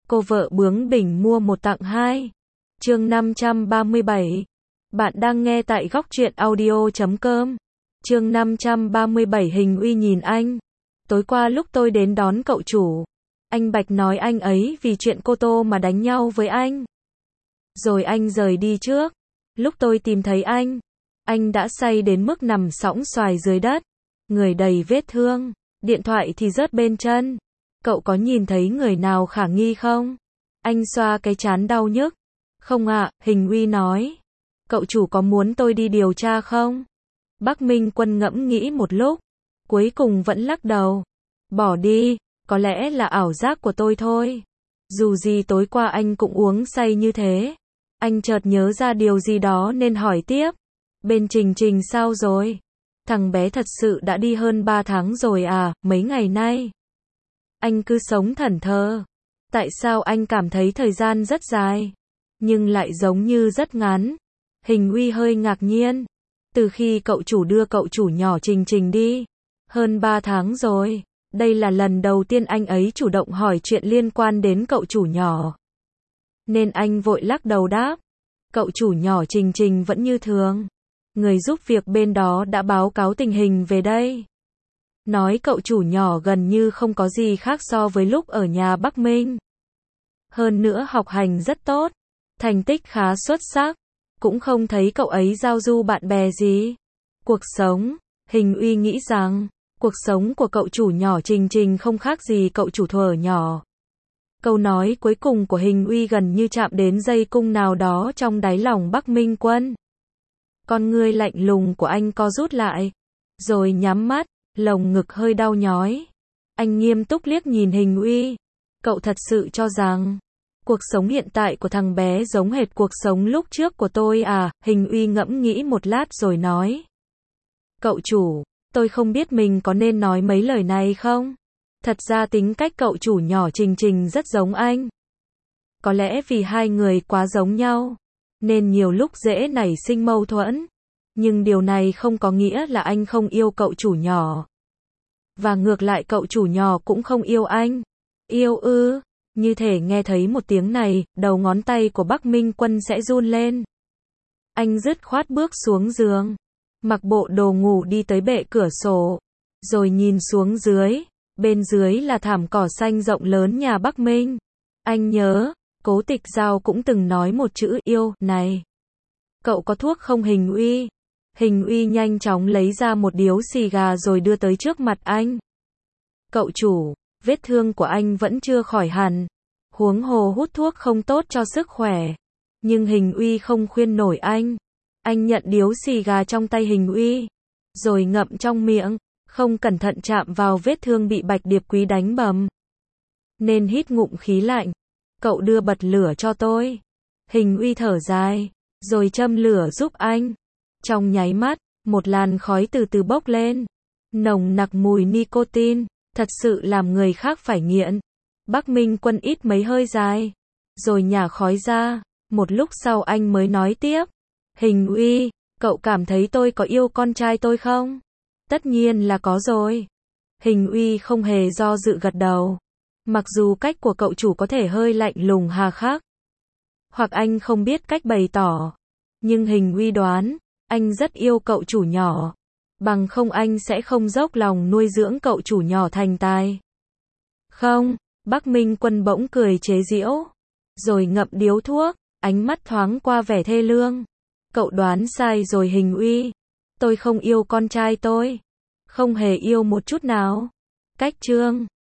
Cô vợ bướng bỉnh mua một tặng hai. Chương 537. Bạn đang nghe tại góc truyện audio.com. Chương 537. Hình Uy nhìn anh. Tối qua lúc tôi đến đón cậu chủ, anh Bạch nói anh ấy vì chuyện cô Tô mà đánh nhau với anh. Rồi anh rời đi trước. Lúc tôi tìm thấy anh đã say đến mức nằm sõng soài dưới đất, người đầy vết thương, điện thoại thì rớt bên chân. Cậu có nhìn thấy người nào khả nghi không? Anh xoa cái trán đau nhức. Không ạ, Hình Uy nói. Cậu chủ có muốn tôi đi điều tra không? Bắc Minh Quân ngẫm nghĩ một lúc, cuối cùng vẫn lắc đầu. Bỏ đi, có lẽ là ảo giác của tôi thôi. Dù gì tối qua anh cũng uống say như thế. Anh chợt nhớ ra điều gì đó nên hỏi tiếp. Bên Trình Trình sao rồi? Thằng bé thật sự đã đi hơn 3 tháng rồi à, mấy ngày nay? Anh cứ sống thẫn thờ. Tại sao anh cảm thấy thời gian rất dài, nhưng lại giống như rất ngắn? Hình Uy hơi ngạc nhiên. Từ khi cậu chủ đưa cậu chủ nhỏ Trình Trình đi, hơn 3 tháng rồi. Đây là lần đầu tiên anh ấy chủ động hỏi chuyện liên quan đến cậu chủ nhỏ. Nên anh vội lắc đầu đáp. Cậu chủ nhỏ Trình Trình vẫn như thường. Người giúp việc bên đó đã báo cáo tình hình về đây. Nói cậu chủ nhỏ gần như không có gì khác so với lúc ở nhà Bắc Minh. Hơn nữa học hành rất tốt, thành tích khá xuất sắc. Cũng không thấy cậu ấy giao du bạn bè gì. Cuộc sống, Hình Uy nghĩ rằng, cuộc sống của cậu chủ nhỏ Trình Trình không khác gì cậu chủ thuở nhỏ. Câu nói cuối cùng của Hình Uy gần như chạm đến dây cung nào đó trong đáy lòng Bắc Minh Quân. Con ngươi lạnh lùng của anh co rút lại, rồi nhắm mắt, lồng ngực hơi đau nhói. Anh nghiêm túc liếc nhìn Hình Uy. Cậu thật sự cho rằng cuộc sống hiện tại của thằng bé giống hệt cuộc sống lúc trước của tôi à? Hình Uy ngẫm nghĩ một lát rồi nói. Cậu chủ, tôi không biết mình có nên nói mấy lời này không? Thật ra tính cách cậu chủ nhỏ Trình Trình rất giống anh. Có lẽ vì hai người quá giống nhau, nên nhiều lúc dễ nảy sinh mâu thuẫn. Nhưng điều này không có nghĩa là anh không yêu cậu chủ nhỏ. Và ngược lại cậu chủ nhỏ cũng không yêu anh. Yêu ư? Như thể nghe thấy một tiếng này, đầu ngón tay của Bắc Minh Quân sẽ run lên. Anh dứt khoát bước xuống giường, mặc bộ đồ ngủ đi tới bệ cửa sổ, rồi nhìn xuống dưới. Bên dưới là thảm cỏ xanh rộng lớn nhà Bắc Minh. Anh nhớ, Cố Tịch Giao cũng từng nói một chữ yêu này. Cậu có thuốc không Hình Uy? Hình Uy nhanh chóng lấy ra một điếu xì gà rồi đưa tới trước mặt anh. Cậu chủ, vết thương của anh vẫn chưa khỏi hẳn. Huống hồ hút thuốc không tốt cho sức khỏe. Nhưng Hình Uy không khuyên nổi anh. Anh nhận điếu xì gà trong tay Hình Uy, rồi ngậm trong miệng, không cẩn thận chạm vào vết thương bị Bạch Điệp Quý đánh bầm. Nên hít ngụm khí lạnh. Cậu đưa bật lửa cho tôi. Hình Uy thở dài, rồi châm lửa giúp anh. Trong nháy mắt, một làn khói từ từ bốc lên. Nồng nặc mùi nicotine, thật sự làm người khác phải nghiện. Bắc Minh Quân ít mấy hơi dài, rồi nhả khói ra. Một lúc sau anh mới nói tiếp. Hình Uy, cậu cảm thấy tôi có yêu con trai tôi không? Tất nhiên là có rồi. Hình Uy không hề do dự gật đầu. Mặc dù cách của cậu chủ có thể hơi lạnh lùng hà khắc, hoặc anh không biết cách bày tỏ, nhưng Hình Uy đoán, anh rất yêu cậu chủ nhỏ. Bằng không anh sẽ không dốc lòng nuôi dưỡng cậu chủ nhỏ thành tài. Không, Bắc Minh Quân bỗng cười chế giễu, rồi ngậm điếu thuốc, ánh mắt thoáng qua vẻ thê lương. Cậu đoán sai rồi Hình Uy. Tôi không yêu con trai tôi. Không hề yêu một chút nào. Cách chương